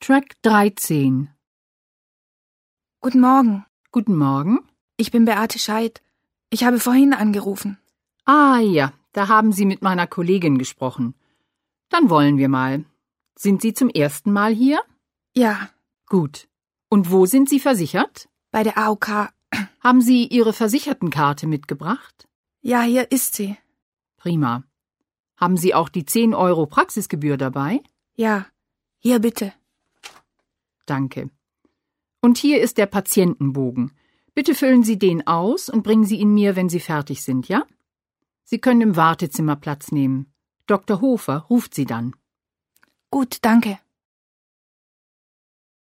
Track 13. Guten Morgen. Guten Morgen. Ich bin Beate Scheidt. Ich habe vorhin angerufen. Ah ja, da haben Sie mit meiner Kollegin gesprochen. Dann wollen wir mal. Sind Sie zum ersten Mal hier? Ja, Gut. Und wo sind Sie versichert? bei der AOK. Haben Sie Ihre Versichertenkarte mitgebracht? Ja, hier ist sie. Prima. Haben Sie auch die 10 € Praxisgebühr dabei? Ja, hier bitte. Danke. Und hier ist der Patientenbogen. Bitte füllen Sie den aus und bringen Sie ihn mir, wenn Sie fertig sind, ja? Sie können im Wartezimmer Platz nehmen. Dr. Hofer ruft Sie dann. Gut, danke.